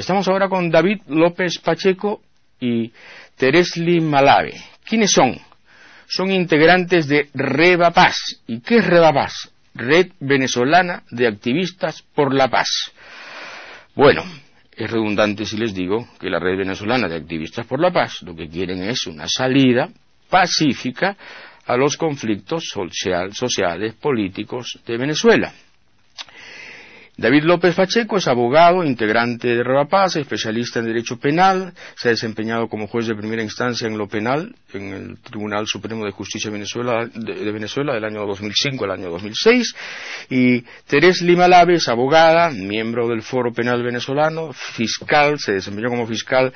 Estamos ahora con David López Pacheco y Teresli Malave. ¿Quiénes son? Son integrantes de Reba Paz. ¿Y qué es Reba Paz? Red Venezolana de Activistas por la Paz. Bueno, es redundante si les digo que la Red Venezolana de Activistas por la Paz lo que quieren es una salida pacífica a los conflictos sociales, políticos de Venezuela. David López Pacheco es abogado, integrante de Reba Paz, especialista en Derecho Penal, se ha desempeñado como juez de primera instancia en lo penal en el Tribunal Supremo de Justicia de Venezuela del año 2005 al año 2006, y Teresli Malave es abogada, miembro del Foro Penal Venezolano, fiscal, se desempeñó como fiscal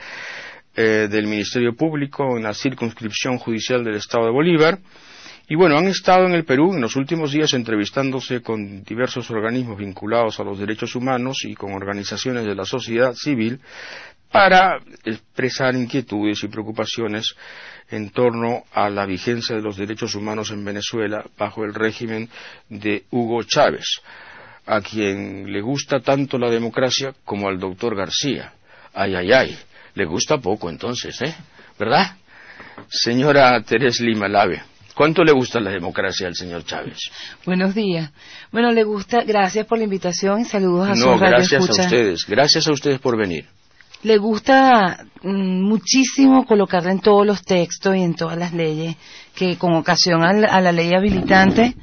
del Ministerio Público en la circunscripción judicial del Estado de Bolívar. Y bueno, han estado en el Perú en los últimos días entrevistándose con diversos organismos vinculados a los derechos humanos y con organizaciones de la sociedad civil para expresar inquietudes y preocupaciones en torno a la vigencia de los derechos humanos en Venezuela bajo el régimen de Hugo Chávez, a quien le gusta tanto la democracia como al doctor García. Ay, ay, ay, le gusta poco entonces, ¿verdad? Señora Teresli Malave, ¿cuánto le gusta la democracia al señor Chávez? Buenos días. Bueno, le gusta, gracias por la invitación y saludos a su radio gracias escucha. Gracias a ustedes por venir. Le gusta muchísimo colocarla en todos los textos y en todas las leyes, que con ocasión a la ley habilitante,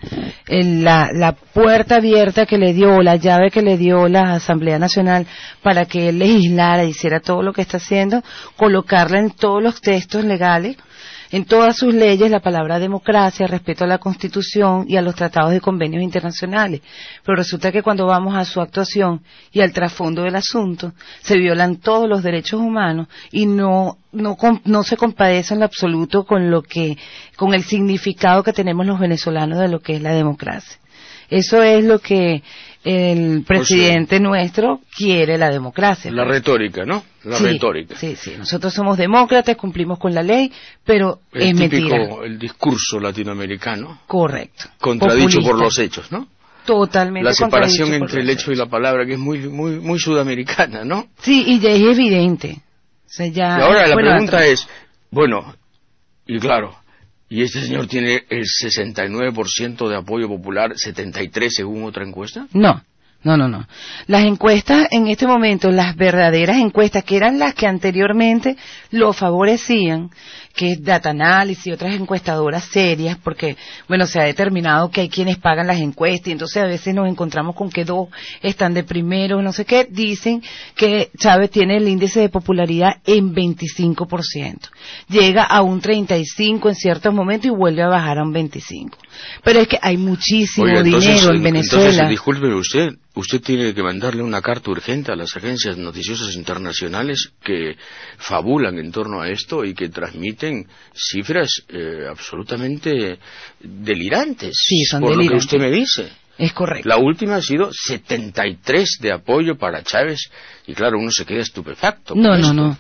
la puerta abierta que le dio, la llave que le dio la Asamblea Nacional para que él legislara, hiciera todo lo que está haciendo, colocarla en todos los textos legales, en todas sus leyes, la palabra democracia, respeto a la Constitución y a los tratados y convenios internacionales. Pero resulta que cuando vamos a su actuación y al trasfondo del asunto, se violan todos los derechos humanos y no se compadece en lo absoluto con el significado que tenemos los venezolanos de lo que es la democracia. Eso es lo que el presidente nuestro quiere, la democracia. La retórica, ¿no? Retórica. Sí. Nosotros somos demócratas, cumplimos con la ley, pero es mentira. El discurso latinoamericano. Correcto. Contradicho populista. por los hechos, ¿no? Totalmente. La separación entre el hecho y la palabra, que es muy sudamericana, ¿no? Sí, y ya es evidente. O sea, ya, y ahora la pregunta es, y claro, ¿y este señor tiene el 69% de apoyo popular, 73% según otra encuesta? No. Las encuestas en este momento, las verdaderas encuestas, que eran las que anteriormente lo favorecían, que es Data Analysis y otras encuestadoras serias, porque, se ha determinado que hay quienes pagan las encuestas, y entonces a veces nos encontramos con que dos están de primero, no sé qué, dicen que Chávez tiene el índice de popularidad en 25%. Llega a un 35% en ciertos momentos y vuelve a bajar a un 25%. Pero es que hay muchísimo dinero en Venezuela. Entonces, discúlpeme usted tiene que mandarle una carta urgente a las agencias noticiosas internacionales que fabulan en torno a esto y que transmiten cifras absolutamente delirantes. Sí, son por delirantes. Lo que usted me dice. Es correcto. La última ha sido 73 de apoyo para Chávez y claro, uno se queda estupefacto. No.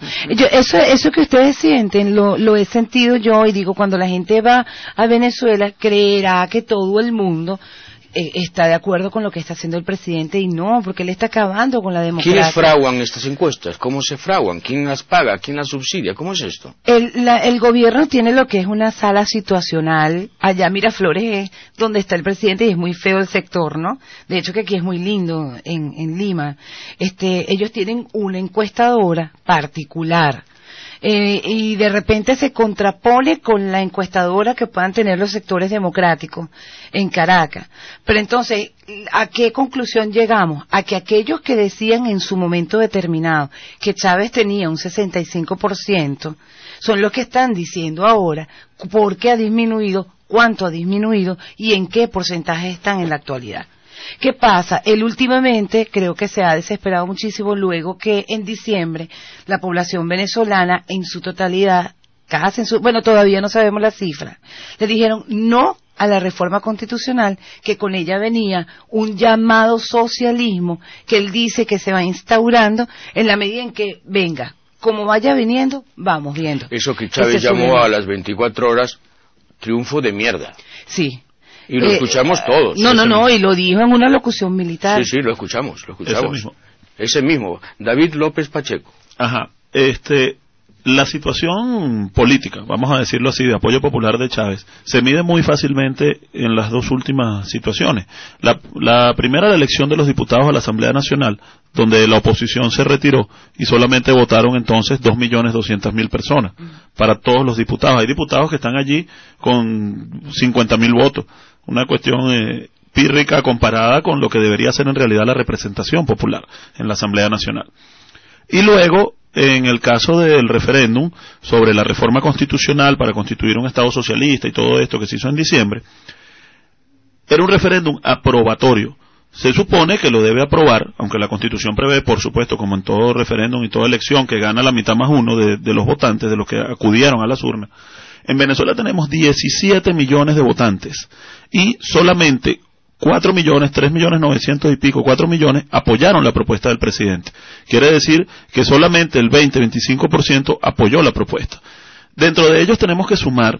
Eso que ustedes sienten lo he sentido yo, y digo, cuando la gente va a Venezuela creerá que todo el mundo está de acuerdo con lo que está haciendo el presidente, y no, porque él está acabando con la democracia. ¿Quiénes fraguan estas encuestas? ¿Cómo se fraguan? ¿Quién las paga? ¿Quién las subsidia? ¿Cómo es esto? El gobierno tiene lo que es una sala situacional. Allá Miraflores es donde está el presidente y es muy feo el sector, ¿no? De hecho que aquí es muy lindo en Lima. Ellos tienen una encuestadora particular. Y de repente se contrapone con la encuestadora que puedan tener los sectores democráticos en Caracas. Pero entonces, ¿a qué conclusión llegamos? A que aquellos que decían en su momento determinado que Chávez tenía un 65%, son los que están diciendo ahora por qué ha disminuido, cuánto ha disminuido y en qué porcentaje están en la actualidad. ¿Qué pasa? Él últimamente creo que se ha desesperado muchísimo luego que en diciembre la población venezolana en su totalidad, todavía no sabemos la cifra, le dijeron no a la reforma constitucional, que con ella venía un llamado socialismo que él dice que se va instaurando en la medida en que venga. Como vaya viniendo, vamos viendo. Eso que Chávez llamó a las 24 horas triunfo de mierda. Sí. Y lo escuchamos todos. No, y lo dijo en una locución militar. Sí, lo escuchamos. Eso mismo. ese mismo, David López Pacheco. Ajá, la situación política, vamos a decirlo así, de apoyo popular de Chávez, se mide muy fácilmente en las dos últimas situaciones. La primera, la elección de los diputados a la Asamblea Nacional, donde la oposición se retiró y solamente votaron entonces 2.200.000 personas para todos los diputados. Hay diputados que están allí con 50.000 votos, una cuestión pírrica comparada con lo que debería ser en realidad la representación popular en la Asamblea Nacional. Y luego, en el caso del referéndum sobre la reforma constitucional para constituir un Estado socialista y todo esto que se hizo en diciembre, era un referéndum aprobatorio. Se supone que lo debe aprobar, aunque la Constitución prevé, por supuesto, como en todo referéndum y toda elección, que gana la mitad más uno de los votantes, de los que acudieron a las urnas. En Venezuela tenemos 17 millones de votantes y solamente 4 millones, 3 millones 900 y pico, 4 millones apoyaron la propuesta del presidente. Quiere decir que solamente el 20-25% apoyó la propuesta. Dentro de ellos tenemos que sumar,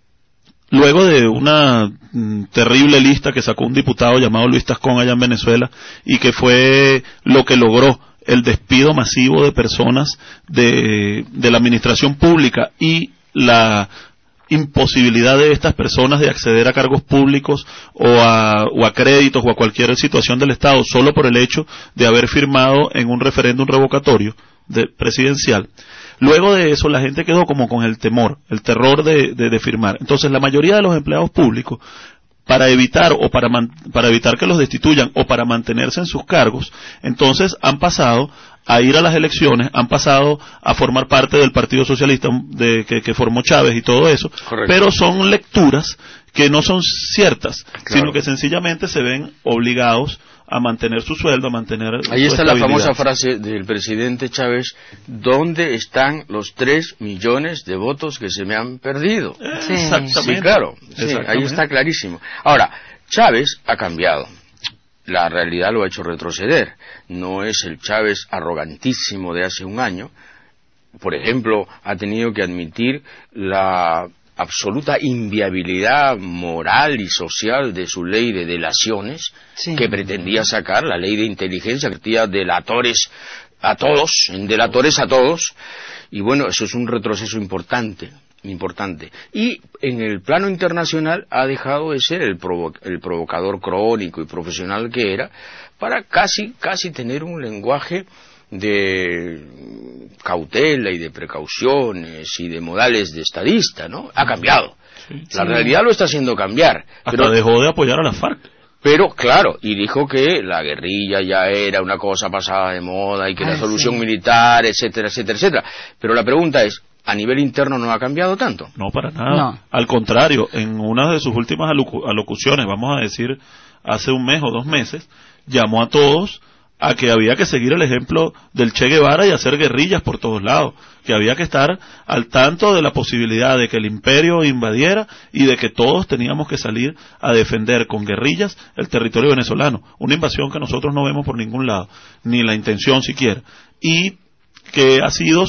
luego de una terrible lista que sacó un diputado llamado Luis Tascón allá en Venezuela, y que fue lo que logró el despido masivo de personas de la administración pública y la imposibilidad de estas personas de acceder a cargos públicos o a créditos o a cualquier situación del Estado solo por el hecho de haber firmado en un referéndum revocatorio presidencial. Luego de eso la gente quedó como con el terror de firmar. Entonces la mayoría de los empleados públicos, para evitar que los destituyan o para mantenerse en sus cargos, entonces han pasado a ir a las elecciones, han pasado a formar parte del Partido Socialista que formó Chávez y todo eso. Correcto. Pero son lecturas que no son ciertas, claro, sino que sencillamente se ven obligados a mantener su sueldo, a mantener ahí está la famosa frase del presidente Chávez: ¿dónde están los 3 millones de votos que se me han perdido? Sí. Exactamente. Sí, claro, sí, ahí está clarísimo. Ahora, Chávez ha cambiado. La realidad lo ha hecho retroceder. No es el Chávez arrogantísimo de hace un año. Por ejemplo, ha tenido que admitir la absoluta inviabilidad moral y social de su ley de delaciones, sí, que pretendía sacar, la ley de inteligencia, que pretendía delatores a todos, y bueno, eso es un retroceso importante. Y en el plano internacional ha dejado de ser el provocador crónico y profesional que era, para casi tener un lenguaje de cautela y de precauciones y de modales de estadista, ¿no? Ha cambiado. Sí, la realidad lo está haciendo cambiar. Hasta dejó de apoyar a la FARC. Pero, claro, y dijo que la guerrilla ya era una cosa pasada de moda y que la solución militar, etcétera, etcétera, etcétera. Pero la pregunta es, ¿a nivel interno no ha cambiado tanto? No, para nada. No. Al contrario, en una de sus últimas alocuciones, vamos a decir, hace un mes o 2 meses, llamó a todos a que había que seguir el ejemplo del Che Guevara y hacer guerrillas por todos lados, que había que estar al tanto de la posibilidad de que el imperio invadiera y de que todos teníamos que salir a defender con guerrillas el territorio venezolano, una invasión que nosotros no vemos por ningún lado, ni la intención siquiera, y que ha sido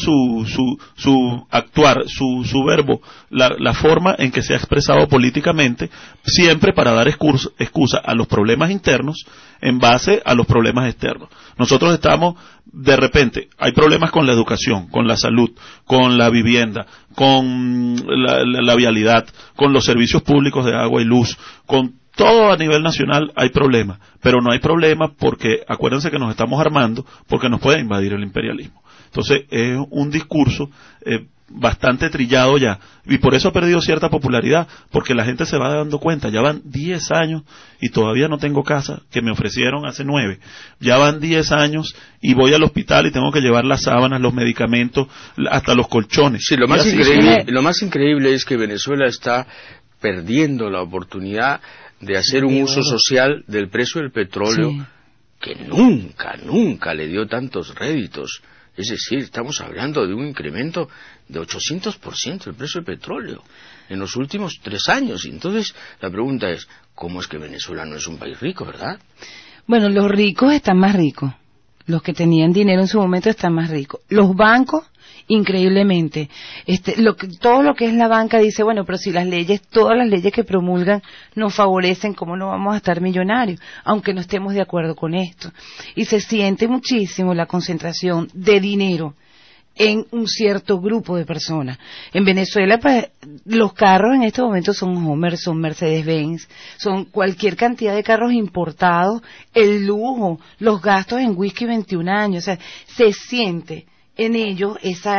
su actuar, su verbo, la forma en que se ha expresado políticamente, siempre para dar excusa a los problemas internos en base a los problemas externos. Nosotros estamos, de repente, hay problemas con la educación, con la salud, con la vivienda, con la vialidad, con los servicios públicos de agua y luz, con todo a nivel nacional hay problemas, pero no hay problemas porque, acuérdense que nos estamos armando porque nos puede invadir el imperialismo. Entonces es un discurso bastante trillado ya, y por eso ha perdido cierta popularidad, porque la gente se va dando cuenta, ya van 10 años y todavía no tengo casa, que me ofrecieron hace 9, ya van 10 años y voy al hospital y tengo que llevar las sábanas, los medicamentos, hasta los colchones. Sí, lo más increíble es que Venezuela está perdiendo la oportunidad de hacer un uso social del precio del petróleo, sí, que nunca le dio tantos réditos. Es decir, estamos hablando de un incremento de 800% del precio del petróleo en los últimos 3 años. Y entonces la pregunta es, ¿cómo es que Venezuela no es un país rico, verdad? Bueno, los ricos están más ricos. Los que tenían dinero en su momento están más ricos. Los bancos increíblemente. Todo lo que es la banca dice, bueno, pero si todas las leyes que promulgan nos favorecen, ¿cómo no vamos a estar millonarios? Aunque no estemos de acuerdo con esto. Y se siente muchísimo la concentración de dinero en un cierto grupo de personas. En Venezuela, pues, los carros en este momento son Hummer, son Mercedes-Benz, son cualquier cantidad de carros importados, el lujo, los gastos en whisky 21 años, o sea, se siente en ellos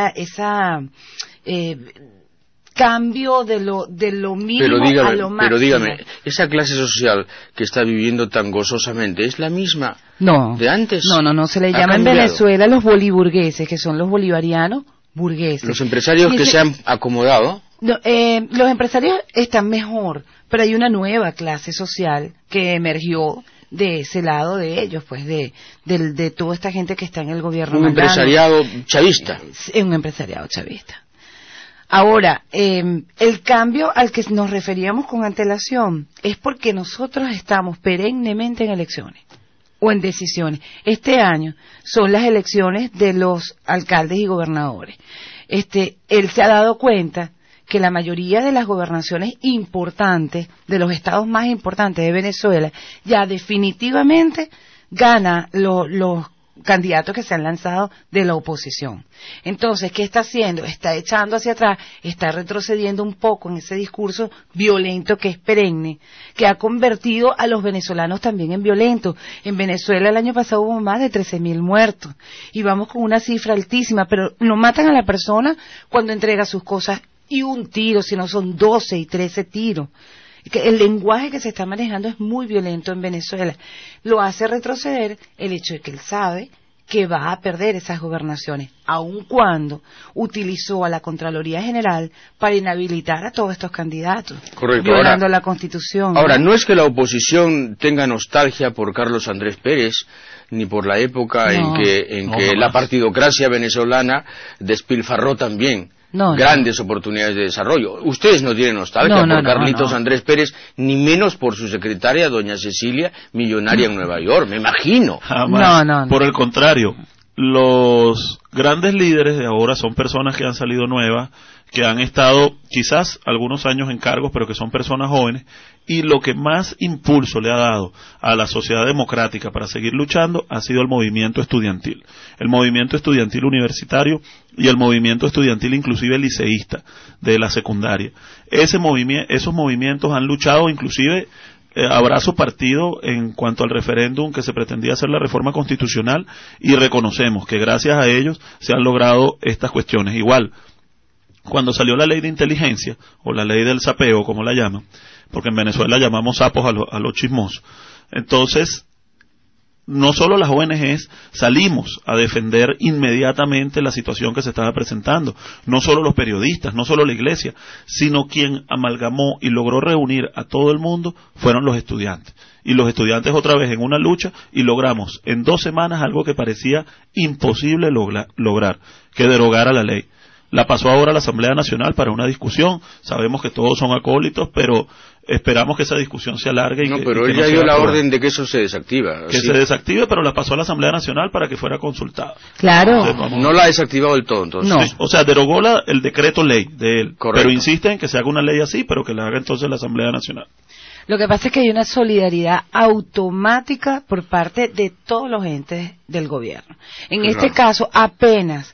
cambio de lo mínimo a lo máximo. Pero dígame, esa clase social que está viviendo tan gozosamente, ¿es la misma de antes? No, se le llama en Venezuela los boliburgueses, que son los bolivarianos burgueses. Los empresarios que se han acomodado. No, los empresarios están mejor, pero hay una nueva clase social que emergió de ese lado de ellos, pues de toda esta gente que está en el gobierno. Un empresariado chavista. Un empresariado chavista. Ahora, el cambio al que nos referíamos con antelación es porque nosotros estamos perennemente en elecciones o en decisiones. Este año son las elecciones de los alcaldes y gobernadores. Él se ha dado cuenta que la mayoría de las gobernaciones importantes, de los estados más importantes de Venezuela, ya definitivamente gana los candidatos que se han lanzado de la oposición. Entonces, ¿qué está haciendo? Está echando hacia atrás, está retrocediendo un poco en ese discurso violento que es perenne, que ha convertido a los venezolanos también en violentos. En Venezuela el año pasado hubo más de 13.000 muertos y vamos con una cifra altísima, pero no matan a la persona cuando entrega sus cosas y un tiro, sino son 12 y 13 tiros. El lenguaje que se está manejando es muy violento en Venezuela. Lo hace retroceder el hecho de que él sabe que va a perder esas gobernaciones, aun cuando utilizó a la Contraloría General para inhabilitar a todos estos candidatos, correcto, violando la Constitución. Ahora, no es que la oposición tenga nostalgia por Carlos Andrés Pérez, ni por la época en que la partidocracia venezolana despilfarró también grandes oportunidades de desarrollo. Ustedes no tienen nostalgia por Carlitos Andrés Pérez, ni menos por su secretaria, doña Cecilia, millonaria en Nueva York, me imagino. Jamás. Por el contrario, los grandes líderes de ahora son personas que han salido nuevas, que han estado quizás algunos años en cargos, pero que son personas jóvenes, y lo que más impulso le ha dado a la sociedad democrática para seguir luchando ha sido el movimiento estudiantil universitario y el movimiento estudiantil inclusive liceísta de la secundaria. Esos movimientos han luchado inclusive abrazo partido en cuanto al referéndum que se pretendía hacer la reforma constitucional, y reconocemos que gracias a ellos se han logrado estas cuestiones. Igual, cuando salió la ley de inteligencia, o la ley del sapeo, como la llaman, porque en Venezuela llamamos sapos a los chismosos, entonces, no solo las ONGs salimos a defender inmediatamente la situación que se estaba presentando, no solo los periodistas, no solo la iglesia, sino quien amalgamó y logró reunir a todo el mundo fueron los estudiantes. Y los estudiantes otra vez en una lucha, y logramos en 2 semanas algo que parecía imposible lograr, que derogara la ley. La pasó ahora a la Asamblea Nacional para una discusión. Sabemos que todos son acólitos, pero esperamos que esa discusión se alargue. Pero él ya dio la orden de que eso se desactiva. Que se desactive, pero la pasó a la Asamblea Nacional para que fuera consultada. Claro. Entonces, no la ha desactivado del todo, entonces. No. Sí, o sea, derogó el decreto ley de él. Correcto. Pero insiste en que se haga una ley así, pero que la haga entonces la Asamblea Nacional. Lo que pasa es que hay una solidaridad automática por parte de todos los entes del gobierno. En este caso, apenas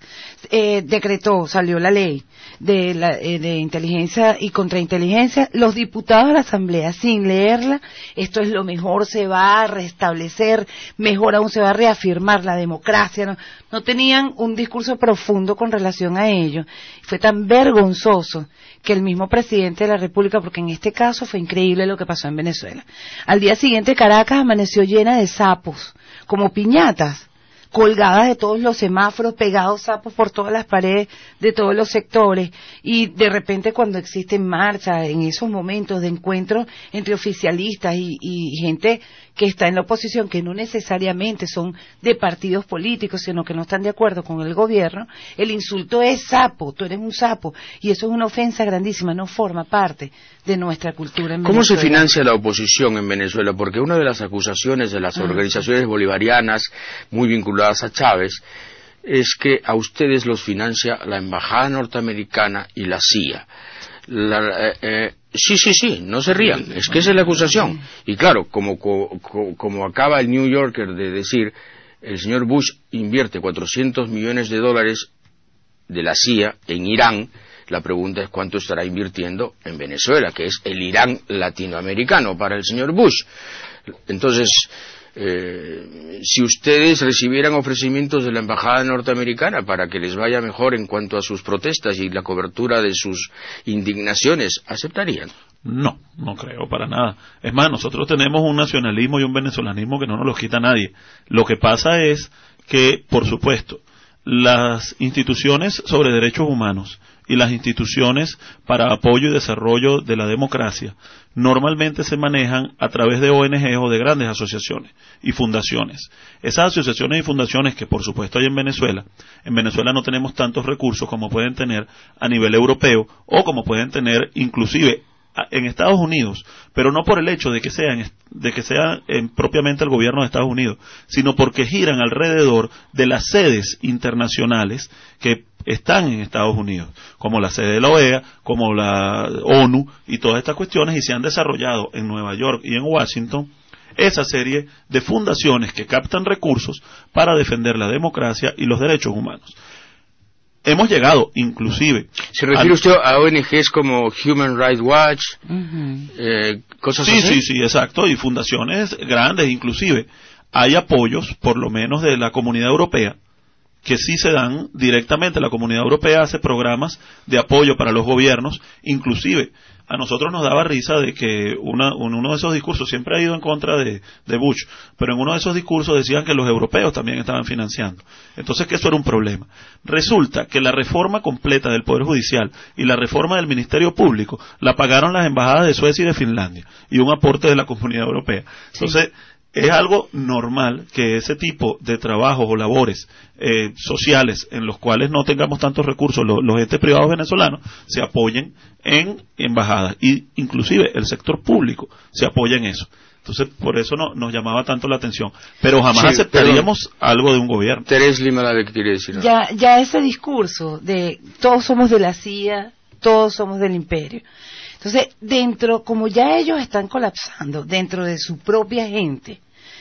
salió la ley de inteligencia y contrainteligencia, los diputados de la Asamblea, sin leerla, esto es lo mejor, se va a restablecer, mejor aún se va a reafirmar la democracia, no tenían un discurso profundo con relación a ello. Fue tan vergonzoso que el mismo presidente de la República, porque en este caso fue increíble lo que pasó en Venezuela. Al día siguiente Caracas amaneció llena de sapos, como piñatas, colgadas de todos los semáforos, pegados sapos por todas las paredes de todos los sectores, y de repente cuando existen marchas, en esos momentos de encuentro entre oficialistas y gente que está en la oposición, que no necesariamente son de partidos políticos, sino que no están de acuerdo con el gobierno, el insulto es sapo, tú eres un sapo, y eso es una ofensa grandísima, no forma parte de nuestra cultura en Venezuela. ¿Cómo se financia la oposición en Venezuela? Porque una de las acusaciones de las organizaciones bolivarianas muy vinculadas a Chávez es que a ustedes los financia la Embajada Norteamericana y la CIA. Sí, no se rían, es que esa es la acusación. Y claro, como acaba el New Yorker de decir, el señor Bush invierte $400 millones de la CIA en Irán. La pregunta es cuánto estará invirtiendo en Venezuela, que es el Irán latinoamericano para el señor Bush. Entonces, si ustedes recibieran ofrecimientos de la embajada norteamericana para que les vaya mejor en cuanto a sus protestas y la cobertura de sus indignaciones, ¿aceptarían? No creo para nada. Es más, nosotros tenemos un nacionalismo y un venezolanismo que no nos los quita nadie. Lo que pasa es que, por supuesto, las instituciones sobre derechos humanos y las instituciones para apoyo y desarrollo de la democracia normalmente se manejan a través de ONG o de grandes asociaciones y fundaciones. Esas asociaciones y fundaciones que por supuesto hay en Venezuela no tenemos tantos recursos como pueden tener a nivel europeo o como pueden tener inclusive en Estados Unidos, pero no por el hecho de que sean propiamente el gobierno de Estados Unidos, sino porque giran alrededor de las sedes internacionales que están en Estados Unidos, como la sede de la OEA, como la ONU y todas estas cuestiones, y se han desarrollado en Nueva York y en Washington esa serie de fundaciones que captan recursos para defender la democracia y los derechos humanos. Hemos llegado, inclusive... ¿Se refiere usted a ONGs como Human Rights Watch? Cosas así. Sí, exacto, y fundaciones grandes, inclusive. Hay apoyos, por lo menos de la Comunidad Europea, que sí se dan directamente. La Comunidad Europea hace programas de apoyo para los gobiernos, inclusive a nosotros nos daba risa de que uno de esos discursos, siempre ha ido en contra de Bush, pero en uno de esos discursos decían que los europeos también estaban financiando. Entonces, que eso era un problema. Resulta que la reforma completa del Poder Judicial y la reforma del Ministerio Público la pagaron las embajadas de Suecia y de Finlandia, y un aporte de la Comunidad Europea. Entonces, es algo normal que ese tipo de trabajos o labores sociales en los cuales no tengamos tantos recursos los entes privados venezolanos se apoyen en embajadas, y inclusive el sector público se apoya en eso. Entonces, por eso nos llamaba tanto la atención. Pero jamás aceptaríamos algo de un gobierno. Teresa Lima, ¿qué quiere decir? Ya ese discurso de todos somos de la CIA, todos somos del imperio. Entonces, como ya ellos están colapsando dentro de su propia gente,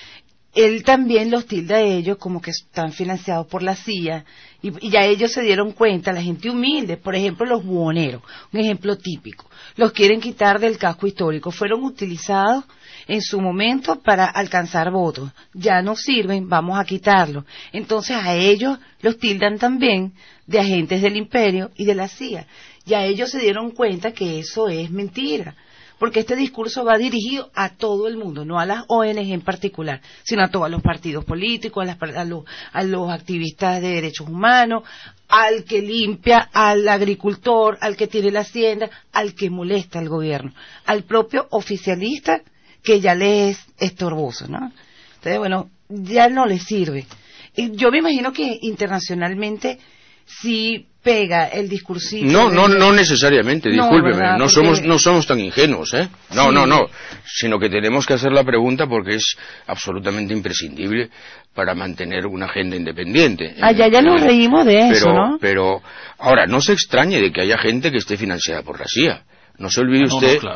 él también los tilda a ellos como que están financiados por la CIA, y ya ellos se dieron cuenta, la gente humilde, por ejemplo los buhoneros, un ejemplo típico, los quieren quitar del casco histórico, fueron utilizados en su momento para alcanzar votos, ya no sirven, vamos a quitarlos. Entonces a ellos los tildan también de agentes del imperio y de la CIA, ya ellos se dieron cuenta que eso es mentira. Porque este discurso va dirigido a todo el mundo, no a las ONG en particular, sino a todos los partidos políticos, a los activistas de derechos humanos, al que limpia, al agricultor, al que tiene la hacienda, al que molesta al gobierno, al propio oficialista que ya le es estorboso, ¿no? Entonces, bueno, ya no le sirve. Y yo me imagino que internacionalmente sí pega el discursito. No necesariamente, discúlpeme, ¿verdad? no somos tan ingenuos, ¿eh? No, sino que tenemos que hacer la pregunta porque es absolutamente imprescindible para mantener una agenda independiente. Ya nos reímos de eso, ¿no? Pero, ahora, no se extrañe de que haya gente que esté financiada por la CIA. No se olvide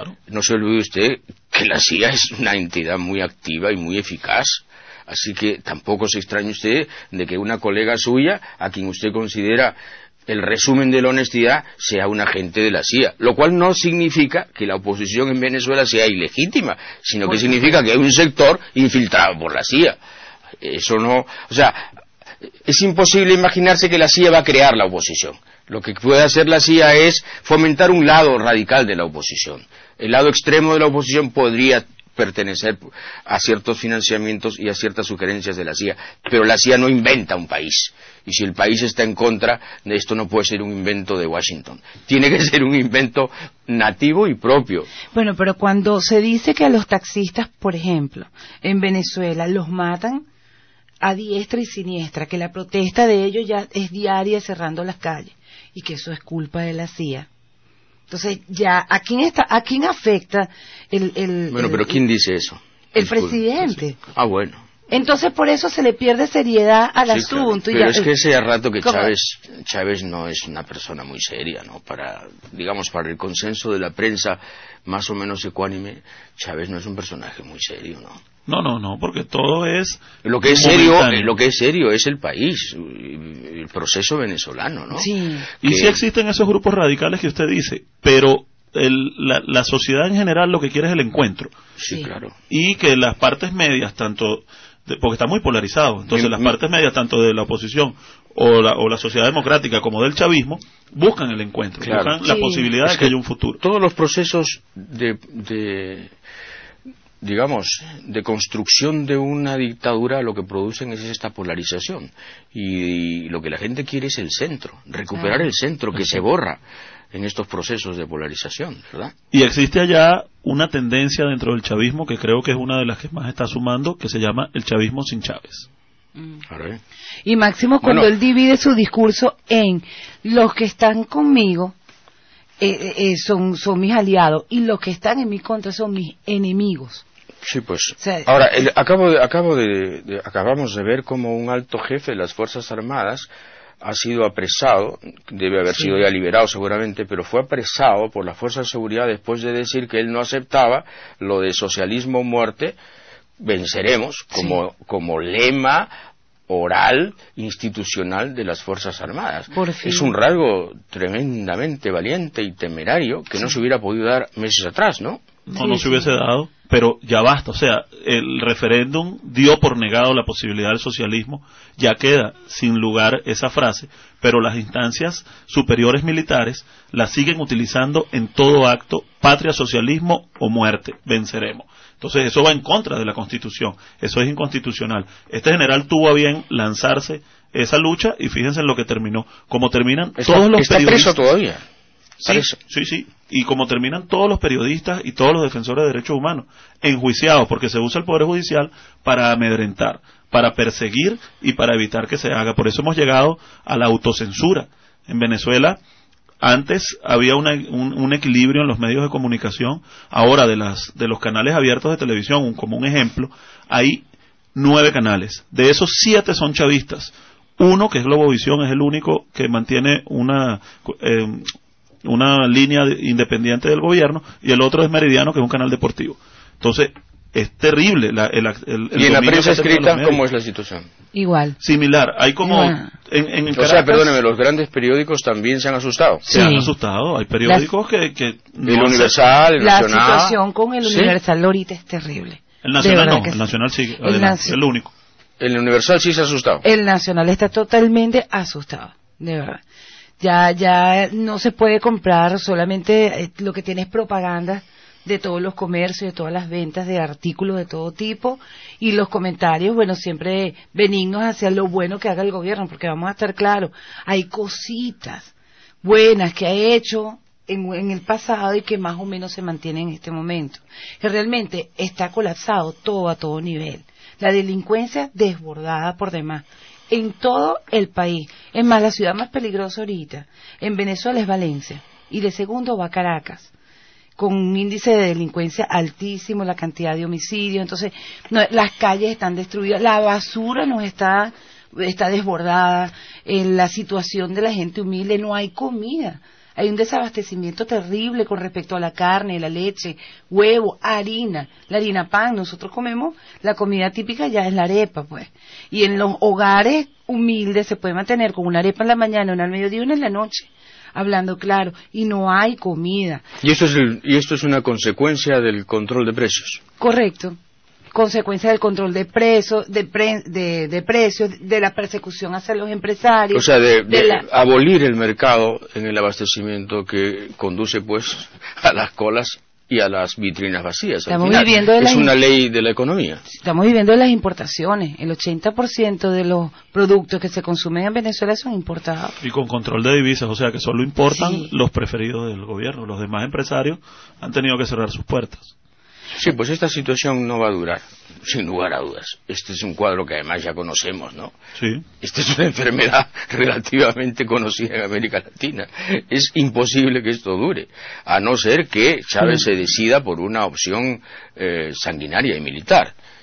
usted que la CIA es una entidad muy activa y muy eficaz. Así que tampoco se extrañe usted de que una colega suya, a quien usted considera el resumen de la honestidad, sea un agente de la CIA, lo cual no significa que la oposición en Venezuela sea ilegítima, sino que significa que hay un sector infiltrado por la CIA. Eso no, o sea, es imposible imaginarse que la CIA va a crear la oposición. Lo que puede hacer la CIA es fomentar un lado radical de la oposición. El lado extremo de la oposición podría pertenecer a ciertos financiamientos y a ciertas sugerencias de la CIA, pero la CIA no inventa un país, y si el país está en contra de esto, no puede ser un invento de Washington, tiene que ser un invento nativo y propio. Bueno, pero cuando se dice que a los taxistas, por ejemplo, en Venezuela los matan a diestra y siniestra, que la protesta de ellos ya es diaria cerrando las calles, y que eso es culpa de la CIA. Entonces, ya, ¿a quién afecta el Bueno, pero ¿quién dice eso? El presidente. Bueno. Entonces por eso se le pierde seriedad al asunto. Claro. Pero es que ese rato que Chávez no es una persona muy seria, ¿no? Para el consenso de la prensa más o menos ecuánime, Chávez no es un personaje muy serio, ¿no? No, porque todo es lo que es serio es el país, el proceso venezolano, ¿no? Sí. Y sí existen esos grupos radicales que usted dice, pero la sociedad en general lo que quiere es el encuentro. Sí, claro. Y que las partes medias, porque está muy polarizado, entonces las partes medias tanto de la oposición o la sociedad democrática como del chavismo buscan el encuentro, buscan la posibilidad de que haya un futuro. Todos los procesos de construcción de una dictadura lo que producen es esta polarización, y lo que la gente quiere es el centro, recuperar el centro que se borra en estos procesos de polarización, ¿verdad? Y existe allá una tendencia dentro del chavismo que creo que es una de las que más está sumando, que se llama el chavismo sin Chávez. Y Máximo, cuando él divide su discurso en los que están conmigo son mis aliados y los que están en mi contra son mis enemigos. Sí, pues. O sea, ahora, acabamos de ver cómo un alto jefe de las Fuerzas Armadas ha sido apresado, debe haber sido ya liberado seguramente, pero fue apresado por las fuerzas de seguridad después de decir que él no aceptaba lo de socialismo o muerte, venceremos, como lema oral institucional de las Fuerzas Armadas. Es un rasgo tremendamente valiente y temerario que no se hubiera podido dar meses atrás, ¿no? No se hubiese dado, pero ya basta, o sea, el referéndum dio por negado la posibilidad del socialismo, ya queda sin lugar esa frase, pero las instancias superiores militares la siguen utilizando en todo acto: patria, socialismo o muerte, venceremos. Entonces eso va en contra de la Constitución, eso es inconstitucional. Este general tuvo a bien lanzarse esa lucha y fíjense en lo que terminó, como terminan todos los periodistas. ¿Está preso todavía? Sí, y como terminan todos los periodistas y todos los defensores de derechos humanos, enjuiciados, porque se usa el Poder Judicial para amedrentar, para perseguir y para evitar que se haga. Por eso hemos llegado a la autocensura. En Venezuela, antes había un equilibrio en los medios de comunicación, ahora de los canales abiertos de televisión, como un ejemplo, hay 9 canales, de esos 7 son chavistas. Uno, que es Globovisión, es el único que mantiene una línea independiente del gobierno, y el otro es Meridiano, que es un canal deportivo. Entonces, es terrible ¿Y en la prensa escrita cómo es la situación? Igual. Similar. Hay como... perdóneme, los grandes periódicos también se han asustado. Se han asustado. Hay periódicos que el Universal, el Nacional... La situación con el Universal ahorita es terrible. El Nacional no, el Nacional sí, es el único. El Universal sí se ha asustado. El Nacional está totalmente asustado, de verdad. Ya no se puede comprar, solamente lo que tiene es propaganda de todos los comercios, de todas las ventas de artículos de todo tipo, y los comentarios, bueno, siempre benignos hacia lo bueno que haga el gobierno, porque vamos a estar claros, hay cositas buenas que ha hecho en el pasado y que más o menos se mantienen en este momento, que realmente está colapsado todo a todo nivel, la delincuencia desbordada por demás, en todo el país. Es más, la ciudad más peligrosa ahorita en Venezuela es Valencia, y de segundo va Caracas, con un índice de delincuencia altísimo, la cantidad de homicidios. Entonces las calles están destruidas, la basura está desbordada, la situación de la gente humilde, no hay comida, hay un desabastecimiento terrible con respecto a la carne, la leche, huevo, harina, la harina pan. Nosotros comemos, la comida típica ya es la arepa, pues, y en los hogares humildes se puede mantener con una arepa en la mañana, una al mediodía y una en la noche, hablando claro, y no hay comida. Y esto es una consecuencia del control de precios. Correcto. Consecuencia del control de precios, de la persecución hacia los empresarios. O sea, de abolir el mercado en el abastecimiento, que conduce pues a las colas y a las vitrinas vacías. Es una ley de la economía. Estamos viviendo de las importaciones. El 80% de los productos que se consumen en Venezuela son importados. Y con control de divisas, o sea que solo importan los preferidos del gobierno. Los demás empresarios han tenido que cerrar sus puertas. Sí, pues esta situación no va a durar, sin lugar a dudas. Este es un cuadro que además ya conocemos, ¿no? Sí. Esta es una enfermedad relativamente conocida en América Latina. Es imposible que esto dure, a no ser que Chávez se decida por una opción sanguinaria y militar.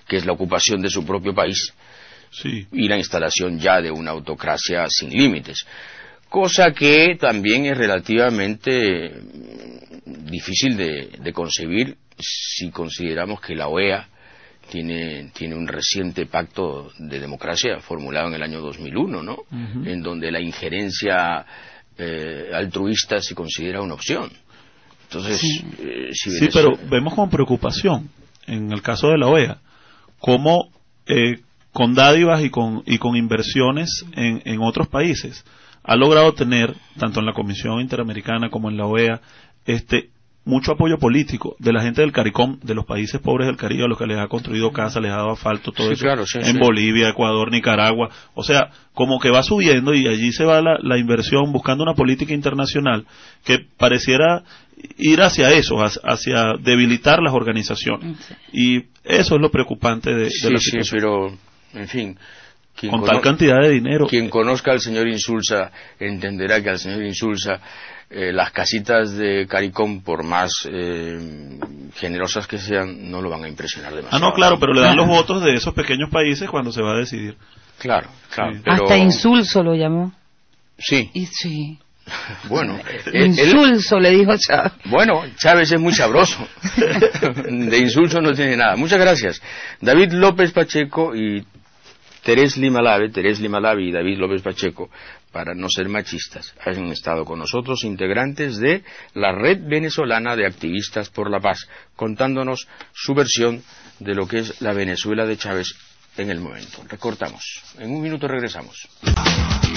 que es la ocupación de su propio país, Sí. y la instalación ya de una autocracia sin límites, cosa que también es relativamente difícil de concebir si consideramos que la OEA tiene un reciente pacto de democracia formulado en el año 2001, ¿no? En donde la injerencia altruista se considera una opción. Entonces, Sí, pero vemos con preocupación, en el caso de la OEA, cómo con dádivas y con inversiones en otros países ha logrado tener, tanto en la Comisión Interamericana como en la OEA, mucho apoyo político de la gente del CARICOM, de los países pobres del Caribe, a los que les ha construido casas, les ha dado asfalto, todo eso, claro, en Bolivia, Ecuador, Nicaragua. O sea, como que va subiendo y allí se va la inversión buscando una política internacional que pareciera ir hacia eso, hacia debilitar las organizaciones. Y eso es lo preocupante de la situación. Sí, pero, en fin... Con tal cantidad de dinero. Quien conozca al señor Insulza entenderá que al señor Insulza las casitas de CARICOM, por más generosas que sean, no lo van a impresionar demasiado. No, claro, pero le dan los votos de esos pequeños países cuando se va a decidir. Claro. Sí. Pero... Hasta Insulso lo llamó. Sí. Sí. Bueno, Insulso le dijo Chávez. Bueno, Chávez es muy sabroso. De insulso no tiene nada. Muchas gracias. David López Pacheco y Terés Limalave y David López Pacheco, para no ser machistas, han estado con nosotros, integrantes de la Red Venezolana de Activistas por la Paz, contándonos su versión de lo que es la Venezuela de Chávez en el momento. Recortamos. En un minuto regresamos.